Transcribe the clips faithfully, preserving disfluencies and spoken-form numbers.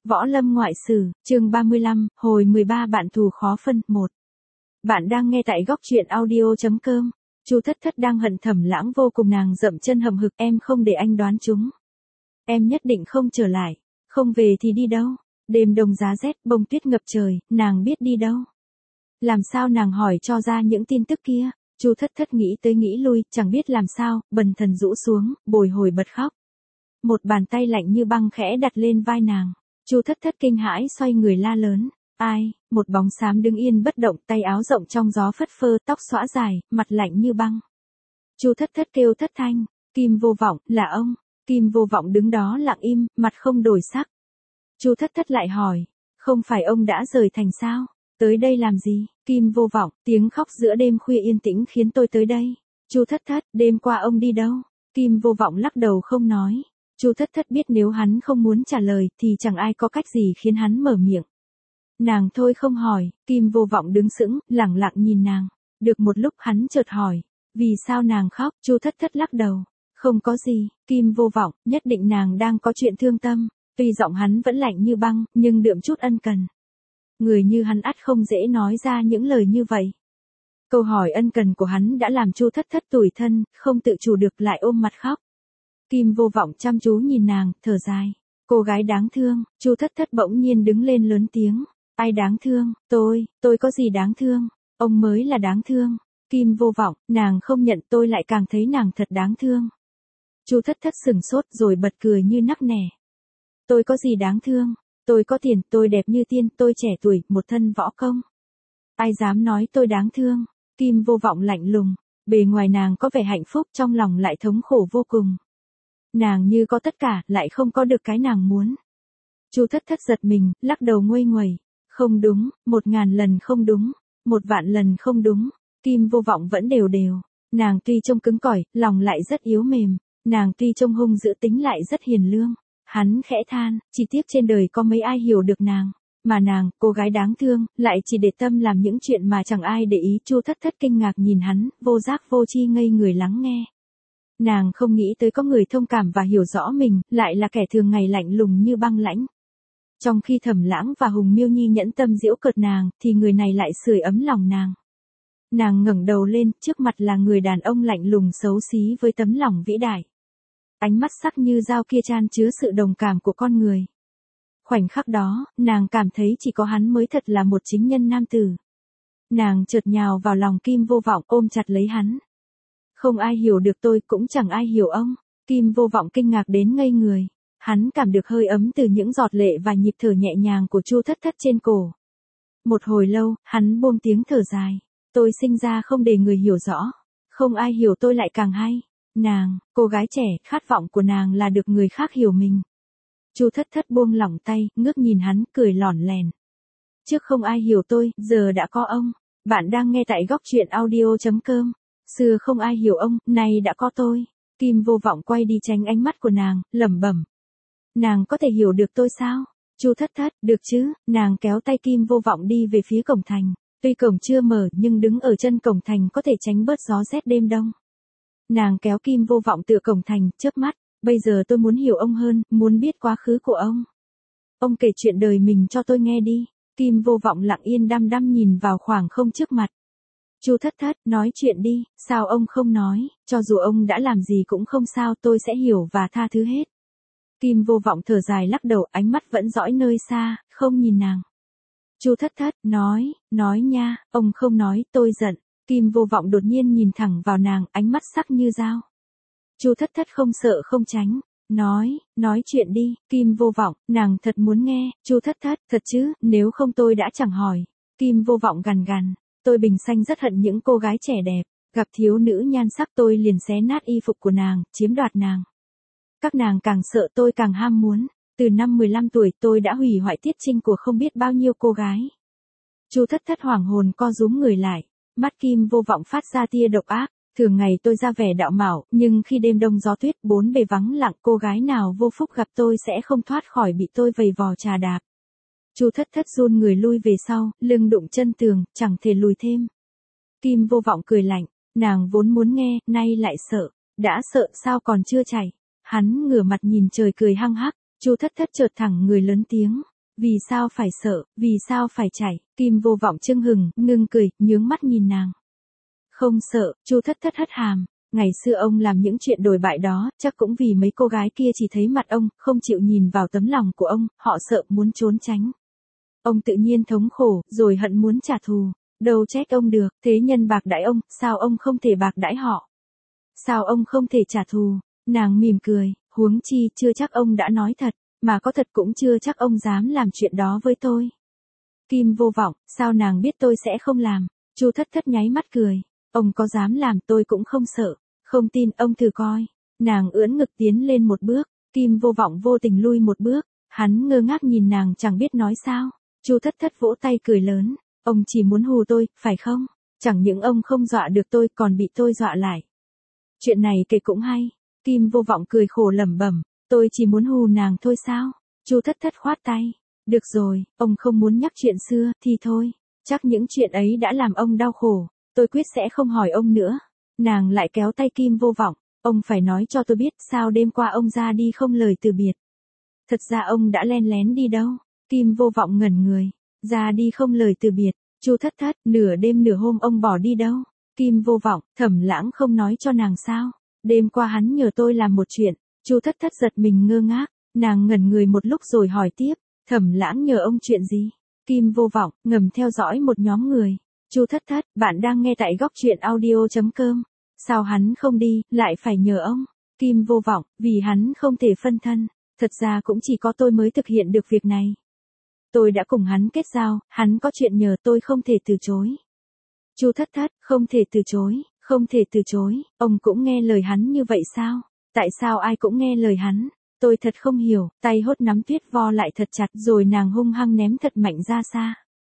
Võ Lâm Ngoại Sử, chương ba mươi lăm, hồi mười ba bạn thù khó phân, một. Bạn đang nghe tại góc truyện audio.com. Chu Thất Thất đang hận Thẩm Lãng vô cùng, nàng dậm chân hậm hực, em không để anh đoán chúng. Em nhất định không trở lại, không về thì đi đâu? Đêm đông giá rét, bông tuyết ngập trời, nàng biết đi đâu? Làm sao nàng hỏi cho ra những tin tức kia? Chu Thất Thất nghĩ tới nghĩ lui, chẳng biết làm sao, bần thần rũ xuống, bồi hồi bật khóc. Một bàn tay lạnh như băng khẽ đặt lên vai nàng. Chu Thất Thất kinh hãi xoay người la lớn. Ai? Một bóng xám đứng yên bất động, tay áo rộng trong gió phất phơ, tóc xõa dài, mặt lạnh như băng. Chu Thất Thất kêu thất thanh. Kim Vô Vọng, là ông. Kim Vô Vọng đứng đó lặng im, mặt không đổi sắc. Chu Thất Thất lại hỏi. Không phải ông đã rời thành sao? Tới đây làm gì? Kim Vô Vọng, tiếng khóc giữa đêm khuya yên tĩnh khiến tôi tới đây. Chu Thất Thất, đêm qua ông đi đâu? Kim Vô Vọng lắc đầu không nói. Chu Thất Thất biết nếu hắn không muốn trả lời thì chẳng ai có cách gì khiến hắn mở miệng. Nàng thôi không hỏi, Kim Vô Vọng đứng sững, lẳng lặng nhìn nàng. Được một lúc hắn chợt hỏi, vì sao nàng khóc? Chu Thất Thất lắc đầu, không có gì. Kim Vô Vọng, nhất định nàng đang có chuyện thương tâm. Tuy giọng hắn vẫn lạnh như băng, nhưng đượm chút ân cần. Người như hắn ắt không dễ nói ra những lời như vậy. Câu hỏi ân cần của hắn đã làm Chu Thất Thất tủi thân, không tự chủ được lại ôm mặt khóc. Kim Vô Vọng chăm chú nhìn nàng, thở dài. Cô gái đáng thương. Chu Thất Thất bỗng nhiên đứng lên lớn tiếng. Ai đáng thương? Tôi, tôi có gì đáng thương? Ông mới là đáng thương. Kim Vô Vọng, nàng không nhận, tôi lại càng thấy nàng thật đáng thương. Chu Thất Thất sừng sốt rồi bật cười như nắc nẻ. Tôi có gì đáng thương? Tôi có tiền, tôi đẹp như tiên, tôi trẻ tuổi, một thân võ công. Ai dám nói tôi đáng thương? Kim Vô Vọng lạnh lùng. Bề ngoài nàng có vẻ hạnh phúc, trong lòng lại thống khổ vô cùng. Nàng như có tất cả, lại không có được cái nàng muốn. Chu Thất Thất giật mình, lắc đầu nguây nguẩy. Không đúng, một ngàn lần không đúng, một vạn lần không đúng. Kim Vô Vọng vẫn đều đều. Nàng tuy trông cứng cỏi, lòng lại rất yếu mềm. Nàng tuy trông hung dữ, tính lại rất hiền lương. Hắn khẽ than, chỉ tiếc trên đời có mấy ai hiểu được nàng. Mà nàng, cô gái đáng thương, lại chỉ để tâm làm những chuyện mà chẳng ai để ý. Chu Thất Thất kinh ngạc nhìn hắn, vô giác vô chi ngây người lắng nghe. Nàng không nghĩ tới có người thông cảm và hiểu rõ mình, lại là kẻ thường ngày lạnh lùng như băng lãnh. Trong khi Thẩm Lãng và Hùng Miêu Nhi nhẫn tâm giễu cợt nàng, thì người này lại sưởi ấm lòng nàng. Nàng ngẩng đầu lên, trước mặt là người đàn ông lạnh lùng xấu xí với tấm lòng vĩ đại. Ánh mắt sắc như dao kia chan chứa sự đồng cảm của con người. Khoảnh khắc đó, nàng cảm thấy chỉ có hắn mới thật là một chính nhân nam tử. Nàng chợt nhào vào lòng Kim Vô Vọng, ôm chặt lấy hắn. Không ai hiểu được tôi, cũng chẳng ai hiểu ông. Kim Vô Vọng kinh ngạc đến ngây người. Hắn cảm được hơi ấm từ những giọt lệ và nhịp thở nhẹ nhàng của Chu Thất Thất trên cổ. Một hồi lâu, hắn buông tiếng thở dài. Tôi sinh ra không để người hiểu rõ. Không ai hiểu tôi lại càng hay. Nàng, cô gái trẻ, khát vọng của nàng là được người khác hiểu mình. Chu Thất Thất buông lỏng tay, ngước nhìn hắn, cười lỏn lẻn. Trước không ai hiểu tôi, giờ đã có ông. Bạn đang nghe tại góc truyện audio.com. Xưa không ai hiểu ông, nay đã có tôi. Kim Vô Vọng quay đi tránh ánh mắt của nàng, lẩm bẩm. Nàng có thể hiểu được tôi sao? Chu Thất Thất, được chứ? Nàng kéo tay Kim Vô Vọng đi về phía cổng thành. Tuy cổng chưa mở, nhưng đứng ở chân cổng thành có thể tránh bớt gió rét đêm đông. Nàng kéo Kim Vô Vọng tựa cổng thành, chớp mắt. Bây giờ tôi muốn hiểu ông hơn, muốn biết quá khứ của ông. Ông kể chuyện đời mình cho tôi nghe đi. Kim Vô Vọng lặng yên đăm đăm nhìn vào khoảng không trước mặt. Chu Thất Thất, nói chuyện đi, sao ông không nói? Cho dù ông đã làm gì cũng không sao, tôi sẽ hiểu và tha thứ hết. Kim Vô Vọng thở dài lắc đầu, ánh mắt vẫn dõi nơi xa, không nhìn nàng. Chu Thất Thất, nói, nói nha. Ông không nói, tôi giận. Kim Vô Vọng đột nhiên nhìn thẳng vào nàng, ánh mắt sắc như dao. Chu Thất Thất không sợ không tránh. Nói, nói chuyện đi. Kim Vô Vọng, nàng thật muốn nghe. Chu Thất Thất, thật chứ, nếu không tôi đã chẳng hỏi. Kim Vô Vọng gằn gằn. Tôi bình sanh rất hận những cô gái trẻ đẹp. Gặp thiếu nữ nhan sắc tôi liền xé nát y phục của nàng, chiếm đoạt nàng. Các nàng càng sợ tôi càng ham muốn. Từ năm mười lăm tuổi tôi đã hủy hoại tiết trinh của không biết bao nhiêu cô gái. Chu Thất Thất hoảng hồn co rúm người lại. Mắt Kim Vô Vọng phát ra tia độc ác. Thường ngày tôi ra vẻ đạo mạo, nhưng khi đêm đông gió tuyết bốn bề vắng lặng, cô gái nào vô phúc gặp tôi sẽ không thoát khỏi bị tôi vầy vò trà đạp. Chu Thất Thất run người lui về sau, lưng đụng chân tường, chẳng thể lùi thêm. Kim Vô Vọng cười lạnh, nàng vốn muốn nghe, nay lại sợ. Đã sợ sao còn chưa chảy. Hắn ngửa mặt nhìn trời cười hăng hắc. Chu Thất Thất chợt thẳng người lớn tiếng. Vì sao phải sợ, vì sao phải chạy, Kim Vô Vọng chưng hừng, ngưng cười, nhướng mắt nhìn nàng. Không sợ, Chu Thất Thất hất hàm, ngày xưa ông làm những chuyện đồi bại đó, chắc cũng vì mấy cô gái kia chỉ thấy mặt ông, không chịu nhìn vào tấm lòng của ông, họ sợ muốn trốn tránh. Ông tự nhiên thống khổ, rồi hận muốn trả thù, đâu trách ông được, thế nhân bạc đãi ông, sao ông không thể bạc đãi họ? Sao ông không thể trả thù? Nàng mỉm cười, huống chi chưa chắc ông đã nói thật, mà có thật cũng chưa chắc ông dám làm chuyện đó với tôi. Kim Vô Vọng, sao nàng biết tôi sẽ không làm? Chu Thất Thất nháy mắt cười, ông có dám làm tôi cũng không sợ, không tin ông thử coi. Nàng ưỡn ngực tiến lên một bước, Kim Vô Vọng vô tình lui một bước, hắn ngơ ngác nhìn nàng chẳng biết nói sao. Chu Thất Thất vỗ tay cười lớn, ông chỉ muốn hù tôi, phải không? Chẳng những ông không dọa được tôi còn bị tôi dọa lại. Chuyện này kể cũng hay. Kim Vô Vọng cười khổ lẩm bẩm, tôi chỉ muốn hù nàng thôi sao? Chu Thất Thất khoát tay, được rồi, ông không muốn nhắc chuyện xưa, thì thôi, chắc những chuyện ấy đã làm ông đau khổ, tôi quyết sẽ không hỏi ông nữa. Nàng lại kéo tay Kim Vô Vọng, ông phải nói cho tôi biết sao đêm qua ông ra đi không lời từ biệt. Thật ra ông đã len lén đi đâu? Kim Vô Vọng ngẩn người, ra đi không lời từ biệt. Chu Thất Thất, nửa đêm nửa hôm ông bỏ đi đâu? Kim Vô Vọng, Thẩm Lãng không nói cho nàng sao? Đêm qua hắn nhờ tôi làm một chuyện. Chu Thất Thất giật mình ngơ ngác, nàng ngẩn người một lúc rồi hỏi tiếp, Thẩm Lãng nhờ ông chuyện gì? Kim Vô Vọng, ngầm theo dõi một nhóm người. Chu Thất Thất, bạn đang nghe tại góc truyện audio chấm com. Sao hắn không đi, lại phải nhờ ông? Kim Vô Vọng, vì hắn không thể phân thân. Thật ra cũng chỉ có tôi mới thực hiện được việc này. Tôi đã cùng hắn kết giao, hắn có chuyện nhờ tôi không thể từ chối. Chu Thất Thất, không thể từ chối, không thể từ chối, ông cũng nghe lời hắn như vậy sao? Tại sao ai cũng nghe lời hắn? Tôi thật không hiểu, tay hốt nắm tuyết vo lại thật chặt rồi nàng hung hăng ném thật mạnh ra xa.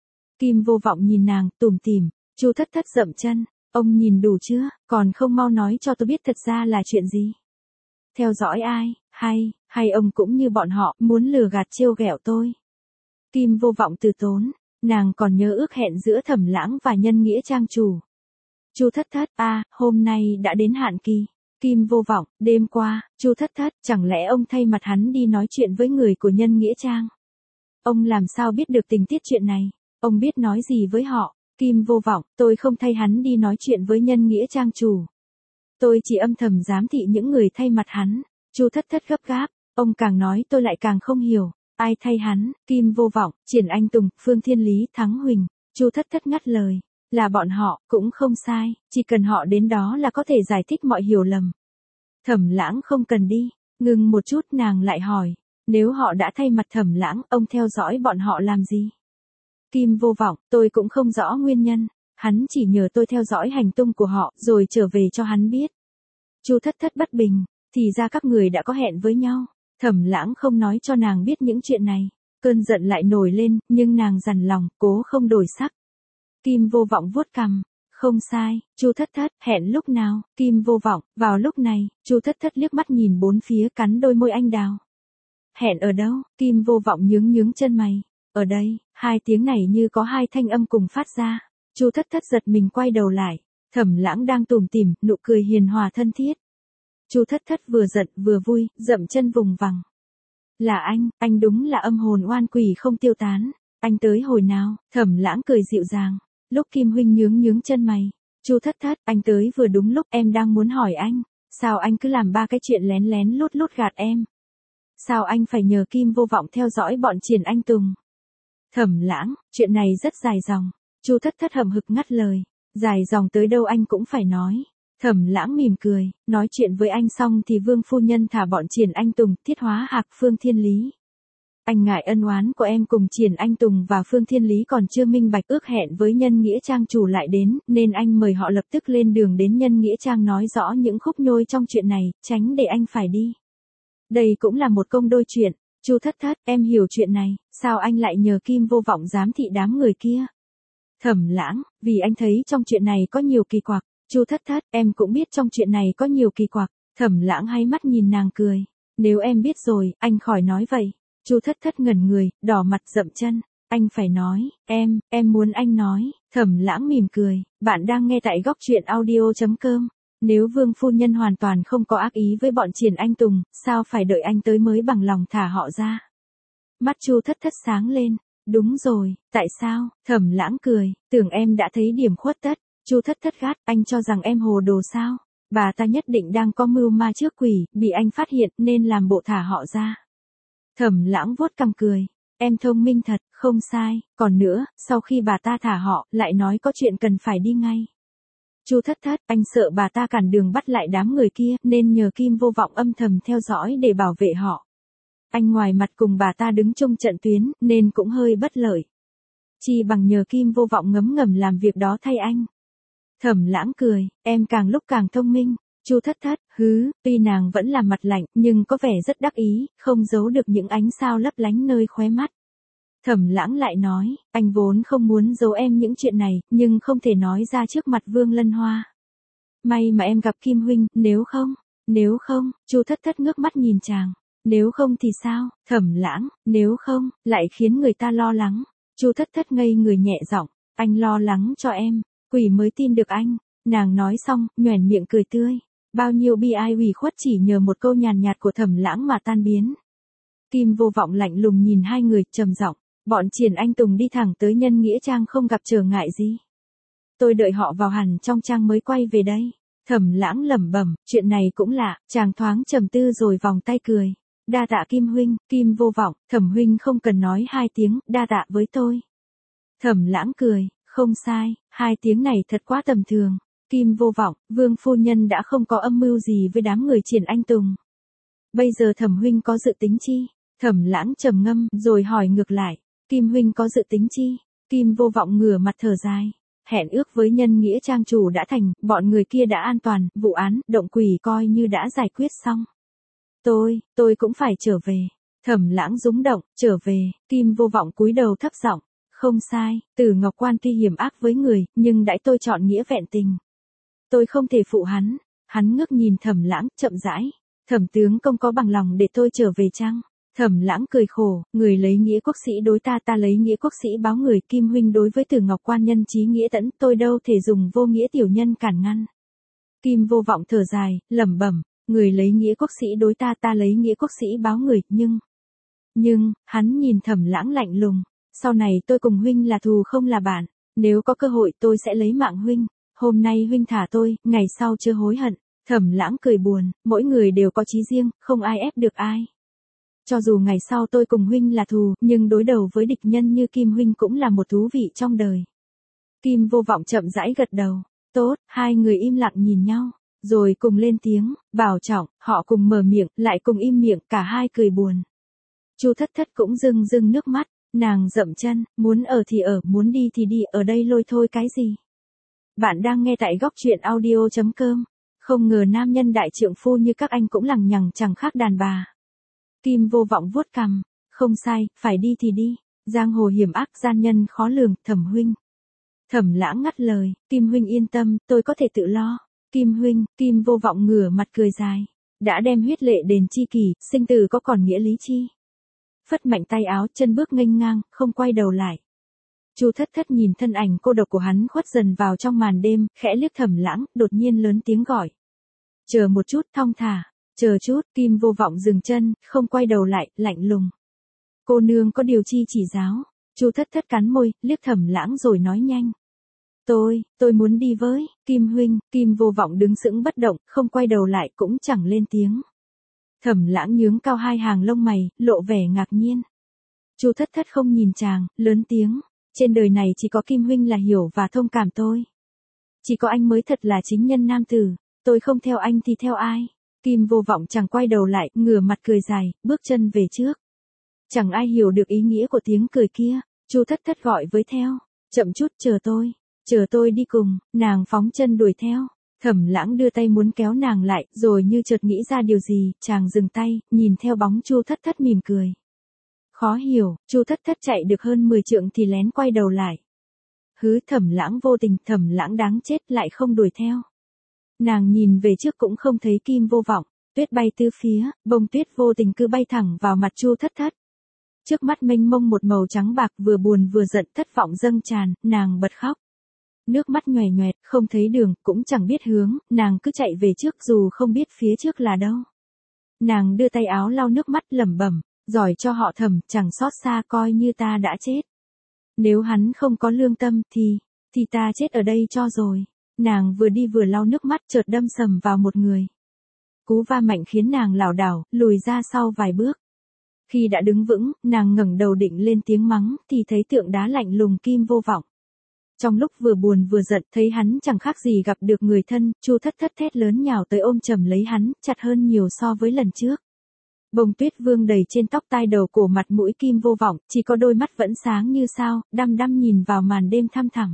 Kim Vô Vọng nhìn nàng, tủm tỉm, Chu Thất Thất dậm chân, ông nhìn đủ chưa, còn không mau nói cho tôi biết thật ra là chuyện gì? Theo dõi ai, hay, hay ông cũng như bọn họ, muốn lừa gạt trêu ghẹo tôi? Kim Vô Vọng từ tốn, nàng còn nhớ ước hẹn giữa Thẩm Lãng và Nhân Nghĩa trang chủ. Chu Thất Thất, a, à, hôm nay đã đến hạn kỳ. Kim Vô Vọng, đêm qua, Chu Thất Thất, chẳng lẽ ông thay mặt hắn đi nói chuyện với người của Nhân Nghĩa trang? Ông làm sao biết được tình tiết chuyện này? Ông biết nói gì với họ? Kim Vô Vọng, tôi không thay hắn đi nói chuyện với Nhân Nghĩa trang chủ. Tôi chỉ âm thầm giám thị những người thay mặt hắn. Chu Thất Thất gấp gáp, ông càng nói tôi lại càng không hiểu. Ai thay hắn? Kim Vô Vọng, Triển Anh Tùng, Phương Thiên Lý, Thắng Huỳnh. Chu Thất Thất ngắt lời. Là bọn họ, cũng không sai, chỉ cần họ đến đó là có thể giải thích mọi hiểu lầm. Thẩm Lãng không cần đi, ngừng một chút nàng lại hỏi, nếu họ đã thay mặt Thẩm Lãng, ông theo dõi bọn họ làm gì? Kim Vô Vọng, tôi cũng không rõ nguyên nhân, hắn chỉ nhờ tôi theo dõi hành tung của họ rồi trở về cho hắn biết. Chu Thất Thất bất bình, thì ra các người đã có hẹn với nhau. Thẩm Lãng không nói cho nàng biết những chuyện này, cơn giận lại nổi lên, nhưng nàng dằn lòng, cố không đổi sắc. Kim Vô Vọng vuốt cằm, không sai, Chu Thất Thất, hẹn lúc nào? Kim Vô Vọng, vào lúc này. Chu Thất Thất liếc mắt nhìn bốn phía, cắn đôi môi anh đào. Hẹn ở đâu? Kim Vô Vọng nhướng nhướng chân mày. Ở đây, hai tiếng này như có hai thanh âm cùng phát ra. Chu Thất Thất giật mình quay đầu lại, Thẩm Lãng đang tủm tỉm, nụ cười hiền hòa thân thiết. Chu Thất Thất vừa giận vừa vui, dậm chân vùng vằng. Là anh, anh đúng là âm hồn oan quỷ không tiêu tán. Anh tới hồi nào? Thẩm Lãng cười dịu dàng. Lúc Kim huynh nhướng nhướng chân mày. Chu Thất Thất, anh tới vừa đúng lúc, em đang muốn hỏi anh, sao anh cứ làm ba cái chuyện lén lén lút lút gạt em? Sao anh phải nhờ Kim Vô Vọng theo dõi bọn Triển Anh Tùng? Thẩm Lãng, chuyện này rất dài dòng. Chu Thất Thất hậm hực ngắt lời. Dài dòng tới đâu anh cũng phải nói. Thẩm Lãng mỉm cười, nói chuyện với anh xong thì Vương phu nhân thả bọn Triển Anh Tùng, Thiết Hóa Hạc, Phương Thiên Lý. Anh ngại ân oán của em cùng Triển Anh Tùng và Phương Thiên Lý còn chưa minh bạch ước hẹn với Nhân Nghĩa trang chủ lại đến, nên anh mời họ lập tức lên đường đến Nhân Nghĩa trang nói rõ những khúc nhôi trong chuyện này, tránh để anh phải đi. Đây cũng là một công đôi chuyện. Chu Thất Thất, em hiểu chuyện này, sao anh lại nhờ Kim Vô Vọng giám thị đám người kia? Thẩm Lãng, vì anh thấy trong chuyện này có nhiều kỳ quặc. Chu Thất Thất, em cũng biết trong chuyện này có nhiều kỳ quặc. Thẩm Lãng hay mắt nhìn nàng cười. Nếu em biết rồi, anh khỏi nói vậy. Chu Thất Thất ngẩn người, đỏ mặt dậm chân. Anh phải nói, em, em muốn anh nói. Thẩm Lãng mỉm cười, bạn đang nghe tại góc truyện audio chấm com. Nếu Vương phu nhân hoàn toàn không có ác ý với bọn Triển Anh Tùng, sao phải đợi anh tới mới bằng lòng thả họ ra? Mắt Chu Thất Thất sáng lên. Đúng rồi, tại sao? Thẩm Lãng cười, tưởng em đã thấy điểm khuất tất. Chu Thất Thất gắt, anh cho rằng em hồ đồ sao? Bà ta nhất định đang có mưu ma trước quỷ, bị anh phát hiện nên làm bộ thả họ ra. Thẩm Lãng vuốt cằm cười, em thông minh thật, không sai, còn nữa, sau khi bà ta thả họ, lại nói có chuyện cần phải đi ngay. Chu Thất Thất, anh sợ bà ta cản đường bắt lại đám người kia, nên nhờ Kim Vô Vọng âm thầm theo dõi để bảo vệ họ. Anh ngoài mặt cùng bà ta đứng chung trận tuyến, nên cũng hơi bất lợi. Chi bằng nhờ Kim Vô Vọng ngấm ngầm làm việc đó thay anh. Thẩm Lãng cười, em càng lúc càng thông minh. Chu Thất Thất, hứ, tuy nàng vẫn là mặt lạnh, nhưng có vẻ rất đắc ý, không giấu được những ánh sao lấp lánh nơi khóe mắt. Thẩm Lãng lại nói, anh vốn không muốn giấu em những chuyện này, nhưng không thể nói ra trước mặt Vương Lân Hoa. May mà em gặp Kim huynh, nếu không, nếu không, Chu Thất Thất ngước mắt nhìn chàng. Nếu không thì sao? Thẩm Lãng, nếu không, lại khiến người ta lo lắng. Chu Thất Thất ngây người nhẹ giọng, anh lo lắng cho em, quỷ mới tin được anh. Nàng nói xong, nhoẻn miệng cười tươi. Bao nhiêu bi ai ủy khuất chỉ nhờ một câu nhàn nhạt của Thẩm Lãng mà tan biến. Kim Vô Vọng lạnh lùng nhìn hai người, trầm giọng, bọn Triển Anh Tùng đi thẳng tới Nhân Nghĩa Trang không gặp trở ngại gì. Tôi đợi họ vào hẳn trong trang mới quay về đây. Thẩm Lãng lẩm bẩm, chuyện này cũng lạ, chàng thoáng trầm tư rồi vòng tay cười. Đa tạ Kim huynh, Kim Vô Vọng, Thẩm huynh không cần nói hai tiếng, đa tạ với tôi. Thẩm Lãng cười, không sai, hai tiếng này thật quá tầm thường. Kim Vô Vọng, Vương phu nhân đã không có âm mưu gì với đám người Triển Anh Tùng. Bây giờ Thẩm huynh có dự tính chi? Thẩm Lãng trầm ngâm, rồi hỏi ngược lại, Kim huynh có dự tính chi? Kim Vô Vọng ngửa mặt thở dài. Hẹn ước với Nhân Nghĩa Trang chủ đã thành, bọn người kia đã an toàn, vụ án, động quỷ coi như đã giải quyết xong. Tôi, tôi cũng phải trở về. Thẩm Lãng rúng động, trở về, Kim Vô Vọng cúi đầu thấp giọng, không sai, Tử Ngọc Quan tuy hiểm ác với người, nhưng đãi tôi chọn nghĩa vẹn tình. Tôi không thể phụ hắn. Hắn ngước nhìn Thẩm Lãng, chậm rãi. Thẩm tướng công có bằng lòng để tôi trở về chăng? Thẩm Lãng cười khổ, người lấy nghĩa quốc sĩ đối ta, ta lấy nghĩa quốc sĩ báo người. Kim huynh đối với Tử Ngọc Quan nhân chí nghĩa tẫn, tôi đâu thể dùng vô nghĩa tiểu nhân cản ngăn. Kim Vô Vọng thở dài, lẩm bẩm, người lấy nghĩa quốc sĩ đối ta, ta lấy nghĩa quốc sĩ báo người, nhưng... Nhưng, hắn nhìn Thẩm Lãng lạnh lùng, sau này tôi cùng huynh là thù không là bạn, nếu có cơ hội tôi sẽ lấy mạng huynh, hôm nay huynh thả tôi, ngày sau chớ hối hận. Thẩm Lãng cười buồn, mỗi người đều có chí riêng, không ai ép được ai. Cho dù ngày sau tôi cùng huynh là thù, nhưng đối đầu với địch nhân như Kim huynh cũng là một thú vị trong đời. Kim Vô Vọng chậm rãi gật đầu, tốt, hai người im lặng nhìn nhau, rồi cùng lên tiếng, bảo trọng, họ cùng mở miệng, lại cùng im miệng, cả hai cười buồn. Chu Thất Thất cũng rưng rưng nước mắt, nàng dậm chân, muốn ở thì ở, muốn đi thì đi, ở đây lôi thôi cái gì. Bạn đang nghe tại góc truyện audio chấm com. Không ngờ nam nhân đại trượng phu như các anh cũng lằng nhằng chẳng khác đàn bà. Kim Vô Vọng vuốt cằm, không sai, phải đi thì đi, giang hồ hiểm ác gian nhân khó lường, Thẩm huynh. Thẩm Lãng ngắt lời, Kim huynh yên tâm, tôi có thể tự lo. Kim huynh, Kim Vô Vọng ngửa mặt cười dài, đã đem huyết lệ đền chi kỷ, sinh tử có còn nghĩa lý chi. Phất mạnh tay áo, chân bước nghênh ngang, không quay đầu lại. Chu Thất Thất nhìn thân ảnh cô độc của hắn khuất dần vào trong màn đêm, khẽ liếc Thẩm Lãng, đột nhiên lớn tiếng gọi. Chờ một chút, thong thả, chờ chút. Kim Vô Vọng dừng chân, không quay đầu lại, lạnh lùng. Cô nương có điều chi chỉ giáo? Chu Thất Thất cắn môi, liếc Thẩm Lãng rồi nói nhanh. Tôi, tôi muốn đi với, Kim huynh. Kim Vô Vọng đứng sững bất động, không quay đầu lại, cũng chẳng lên tiếng. Thẩm Lãng nhướng cao hai hàng lông mày, lộ vẻ ngạc nhiên. Chu Thất Thất không nhìn chàng, lớn tiếng. Trên đời này chỉ có Kim huynh là hiểu và thông cảm tôi. Chỉ có anh mới thật là chính nhân nam tử, tôi không theo anh thì theo ai? Kim Vô Vọng chẳng quay đầu lại, ngửa mặt cười dài, bước chân về trước. Chẳng ai hiểu được ý nghĩa của tiếng cười kia, Chu Thất Thất gọi với theo, chậm chút, chờ tôi, chờ tôi đi cùng. Nàng phóng chân đuổi theo. Thẩm Lãng đưa tay muốn kéo nàng lại, rồi như chợt nghĩ ra điều gì, chàng dừng tay, nhìn theo bóng Chu Thất Thất mỉm cười. Khó hiểu, Chu Thất Thất chạy được hơn mười trượng thì lén quay đầu lại. Hứ, Thẩm Lãng vô tình, Thẩm Lãng đáng chết, lại không đuổi theo. Nàng nhìn về trước cũng không thấy Kim Vô Vọng, tuyết bay tứ phía, bông tuyết vô tình cứ bay thẳng vào mặt Chu Thất Thất. Trước mắt mênh mông một màu trắng bạc, vừa buồn vừa giận, thất vọng dâng tràn, nàng bật khóc. Nước mắt nhoè nhoẹt, không thấy đường, cũng chẳng biết hướng, nàng cứ chạy về trước dù không biết phía trước là đâu. Nàng đưa tay áo lau nước mắt, lẩm bẩm, Giỏi cho họ Thẩm, chẳng xót xa coi như ta đã chết. Nếu hắn không có lương tâm thì, thì ta chết ở đây cho rồi. Nàng vừa đi vừa lau nước mắt chợt đâm sầm vào một người. Cú va mạnh khiến nàng lảo đảo, lùi ra sau vài bước. Khi đã đứng vững, nàng ngẩng đầu định lên tiếng mắng, thì thấy tượng đá lạnh lùng Kim Vô Vọng. Trong lúc vừa buồn vừa giận, thấy hắn chẳng khác gì gặp được người thân, Chu Thất Thất thét lớn nhào tới ôm chầm lấy hắn, chặt hơn nhiều so với lần trước. Bông tuyết vương đầy trên tóc tai đầu cổ mặt mũi Kim Vô Vọng, chỉ có đôi mắt vẫn sáng như sao, đăm đăm nhìn vào màn đêm thăm thẳm.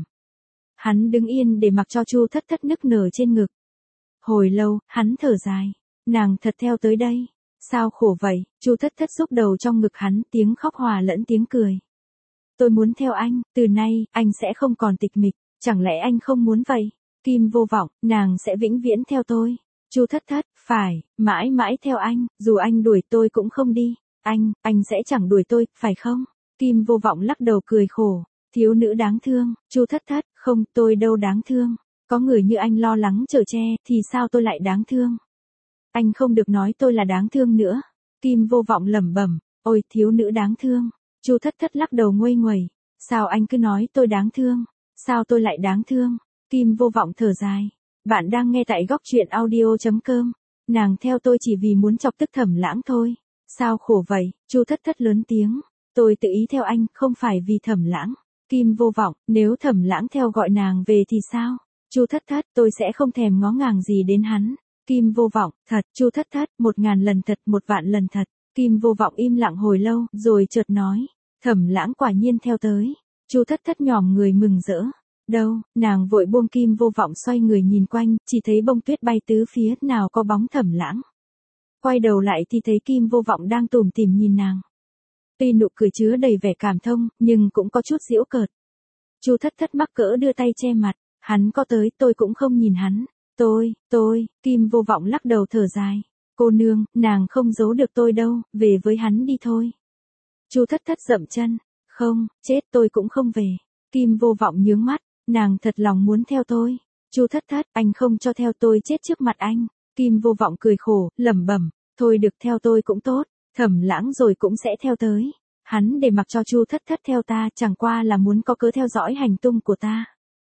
Hắn đứng yên để mặc cho Chu Thất Thất nức nở trên ngực. Hồi lâu, hắn thở dài. Nàng thật theo tới đây. Sao khổ vậy? Chu Thất Thất xúc đầu trong ngực hắn, tiếng khóc hòa lẫn tiếng cười. Tôi muốn theo anh, từ nay, anh sẽ không còn tịch mịch. Chẳng lẽ anh không muốn vậy? Kim Vô Vọng, nàng sẽ vĩnh viễn theo tôi. Chu Thất Thất, phải, mãi mãi theo anh, dù anh đuổi tôi cũng không đi. Anh, anh sẽ chẳng đuổi tôi, phải không? Kim Vô Vọng lắc đầu cười khổ. Thiếu nữ đáng thương. Chu Thất Thất, không, tôi đâu đáng thương. Có người như anh lo lắng chở che, thì sao tôi lại đáng thương? Anh không được nói tôi là đáng thương nữa. Kim Vô Vọng lẩm bẩm, ôi thiếu nữ đáng thương. Chu Thất Thất lắc đầu nguây nguẩy. Sao anh cứ nói tôi đáng thương? Sao tôi lại đáng thương? Kim Vô Vọng thở dài. Bạn đang nghe tại góc truyện audio chấm com. Nàng theo tôi chỉ vì muốn chọc tức Thẩm Lãng thôi. Sao khổ vậy? Chu Thất Thất lớn tiếng. Tôi tự ý theo anh, không phải vì Thẩm Lãng. Kim Vô Vọng, nếu Thẩm Lãng theo gọi nàng về thì sao? Chu Thất Thất, tôi sẽ không thèm ngó ngàng gì đến hắn. Kim Vô Vọng, thật. Chu Thất Thất, một ngàn lần thật, một vạn lần thật. Kim Vô Vọng im lặng hồi lâu, rồi chợt nói, Thẩm Lãng quả nhiên theo tới. Chu Thất Thất nhòm người mừng rỡ. Đâu? Nàng vội buông Kim Vô Vọng xoay người nhìn quanh, chỉ thấy bông tuyết bay tứ phía, nào có bóng Thẩm Lãng. Quay đầu lại thì thấy Kim Vô Vọng đang tủm tỉm nhìn nàng. Tuy nụ cười chứa đầy vẻ cảm thông, nhưng cũng có chút giễu cợt. Chu Thất Thất mắc cỡ đưa tay che mặt, hắn có tới tôi cũng không nhìn hắn. Tôi, tôi, Kim Vô Vọng lắc đầu thở dài. Cô nương, nàng không giấu được tôi đâu, về với hắn đi thôi. Chu Thất Thất dậm chân. Không, chết tôi cũng không về. Kim Vô Vọng nhướng mắt, nàng thật lòng muốn theo tôi. Chu Thất Thất, anh không cho theo tôi chết trước mặt anh. Kim Vô Vọng cười khổ, lẩm bẩm, thôi được theo tôi cũng tốt, Thẩm Lãng rồi cũng sẽ theo tới. Hắn để mặc cho Chu Thất Thất theo ta, chẳng qua là muốn có cớ theo dõi hành tung của ta.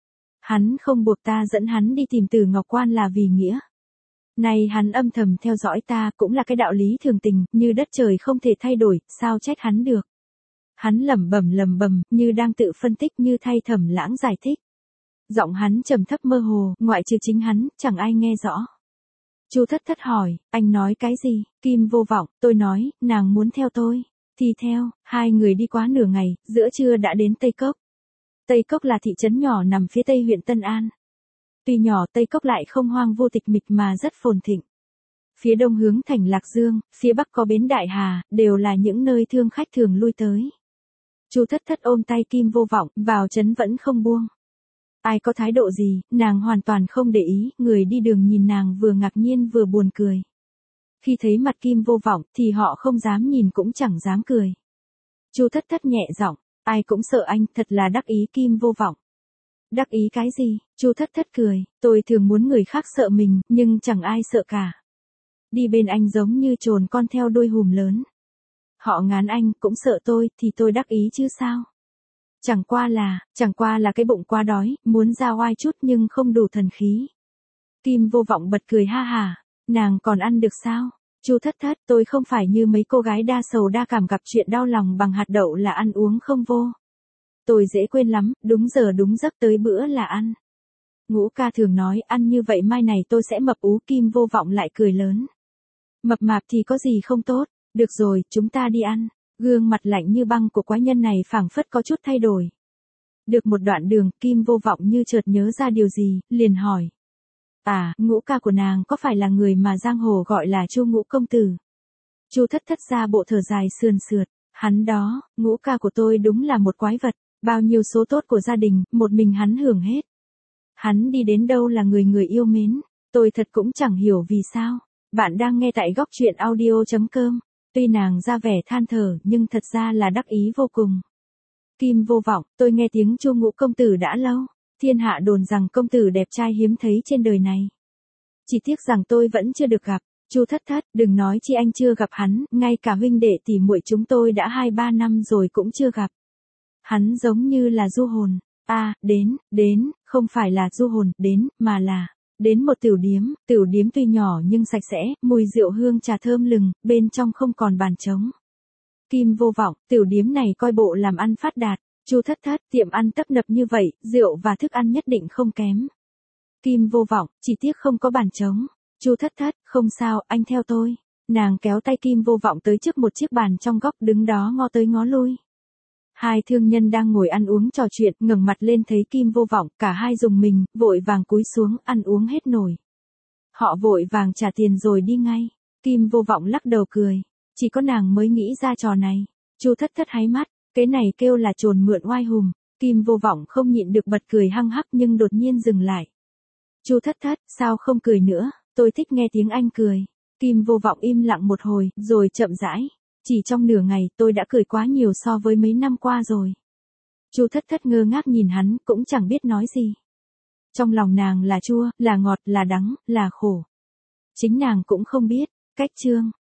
Hắn không buộc ta dẫn hắn đi tìm Tử Ngọc Quan là vì nghĩa. Này hắn âm thầm theo dõi ta cũng là cái đạo lý thường tình, như đất trời không thể thay đổi, sao trách hắn được. Hắn lẩm bẩm lẩm bẩm, như đang tự phân tích, như thay Thẩm Lãng giải thích. Giọng hắn trầm thấp mơ hồ, ngoại trừ chính hắn, chẳng ai nghe rõ. Chu Thất Thất hỏi, anh nói cái gì? Kim Vô Vọng, tôi nói, nàng muốn theo tôi. Thì theo, hai người đi quá nửa ngày, giữa trưa đã đến Tây Cốc. Tây Cốc là thị trấn nhỏ nằm phía tây huyện Tân An. Tuy nhỏ, Tây Cốc lại không hoang vô tịch mịch mà rất phồn thịnh. Phía đông hướng thành Lạc Dương, phía bắc có bến Đại Hà, đều là những nơi thương khách thường lui tới. Chu Thất Thất ôm tay Kim Vô Vọng, vào trấn vẫn không buông. Ai có thái độ gì, nàng hoàn toàn không để ý, người đi đường nhìn nàng vừa ngạc nhiên vừa buồn cười. Khi thấy mặt Kim Vô Vọng, thì họ không dám nhìn cũng chẳng dám cười. Chu Thất Thất nhẹ giọng, ai cũng sợ anh, thật là đắc ý Kim Vô Vọng. Đắc ý cái gì? Chu Thất Thất cười, tôi thường muốn người khác sợ mình, nhưng chẳng ai sợ cả. Đi bên anh giống như trồn con theo đuôi hùm lớn. Họ ngán anh, cũng sợ tôi, thì tôi đắc ý chứ sao? Chẳng qua là, chẳng qua là cái bụng quá đói, muốn ra oai chút nhưng không đủ thần khí. Kim Vô Vọng bật cười ha hà, nàng còn ăn được sao? Chu Thất Thất, tôi không phải như mấy cô gái đa sầu đa cảm gặp chuyện đau lòng bằng hạt đậu là ăn uống không vô. Tôi dễ quên lắm, đúng giờ đúng giấc tới bữa là ăn. Ngũ ca thường nói ăn như vậy mai này tôi sẽ mập ú. Kim Vô Vọng lại cười lớn. Mập mạp thì có gì không tốt, được rồi, chúng ta đi ăn. Gương mặt lạnh như băng của quái nhân này phảng phất có chút thay đổi. Được một đoạn đường, Kim Vô Vọng như chợt nhớ ra điều gì, liền hỏi. À, ngũ ca của nàng có phải là người mà giang hồ gọi là Chu Ngũ công tử? Chu Thất Thất ra bộ thở dài sườn sượt, hắn đó, ngũ ca của tôi đúng là một quái vật, bao nhiêu số tốt của gia đình, một mình hắn hưởng hết. Hắn đi đến đâu là người người yêu mến, tôi thật cũng chẳng hiểu vì sao. Bạn đang nghe tại góc truyện audio chấm com. Tuy nàng ra vẻ than thở nhưng thật ra là đắc ý vô cùng. Kim Vô Vọng, tôi nghe tiếng Chu Ngũ công tử đã lâu. Thiên hạ đồn rằng công tử đẹp trai hiếm thấy trên đời này. Chỉ tiếc rằng tôi vẫn chưa được gặp. Chu Thất Thất, đừng nói chi anh chưa gặp hắn, ngay cả huynh đệ tỷ muội chúng tôi đã hai ba năm rồi cũng chưa gặp. Hắn giống như là du hồn. A, à, đến, đến, không phải là du hồn, đến, mà là đến một tiểu điếm, tiểu điếm tuy nhỏ nhưng sạch sẽ, mùi rượu hương trà thơm lừng, bên trong không còn bàn trống. Kim Vô Vọng, tiểu điếm này coi bộ làm ăn phát đạt. Chu Thất Thất, tiệm ăn tấp nập như vậy, rượu và thức ăn nhất định không kém. Kim Vô Vọng, chỉ tiếc không có bàn trống. Chu Thất Thất, không sao, anh theo tôi. Nàng kéo tay Kim Vô Vọng tới trước một chiếc bàn trong góc đứng đó ngó tới ngó lui. Hai thương nhân đang ngồi ăn uống trò chuyện, ngẩng mặt lên thấy Kim Vô Vọng, cả hai dùng mình, vội vàng cúi xuống, ăn uống hết nổi. Họ vội vàng trả tiền rồi đi ngay. Kim Vô Vọng lắc đầu cười. Chỉ có nàng mới nghĩ ra trò này. Chu Thất Thất háy mắt, cái này kêu là trồn mượn oai hùm. Kim Vô Vọng không nhịn được bật cười hăng hắc nhưng đột nhiên dừng lại. Chu Thất Thất, sao không cười nữa, tôi thích nghe tiếng anh cười. Kim Vô Vọng im lặng một hồi, rồi chậm rãi. Chỉ trong nửa ngày tôi đã cười quá nhiều so với mấy năm qua rồi. Chu Thất Thất ngơ ngác nhìn hắn, cũng chẳng biết nói gì. Trong lòng nàng là chua, là ngọt, là đắng, là khổ. Chính nàng cũng không biết. Cách chương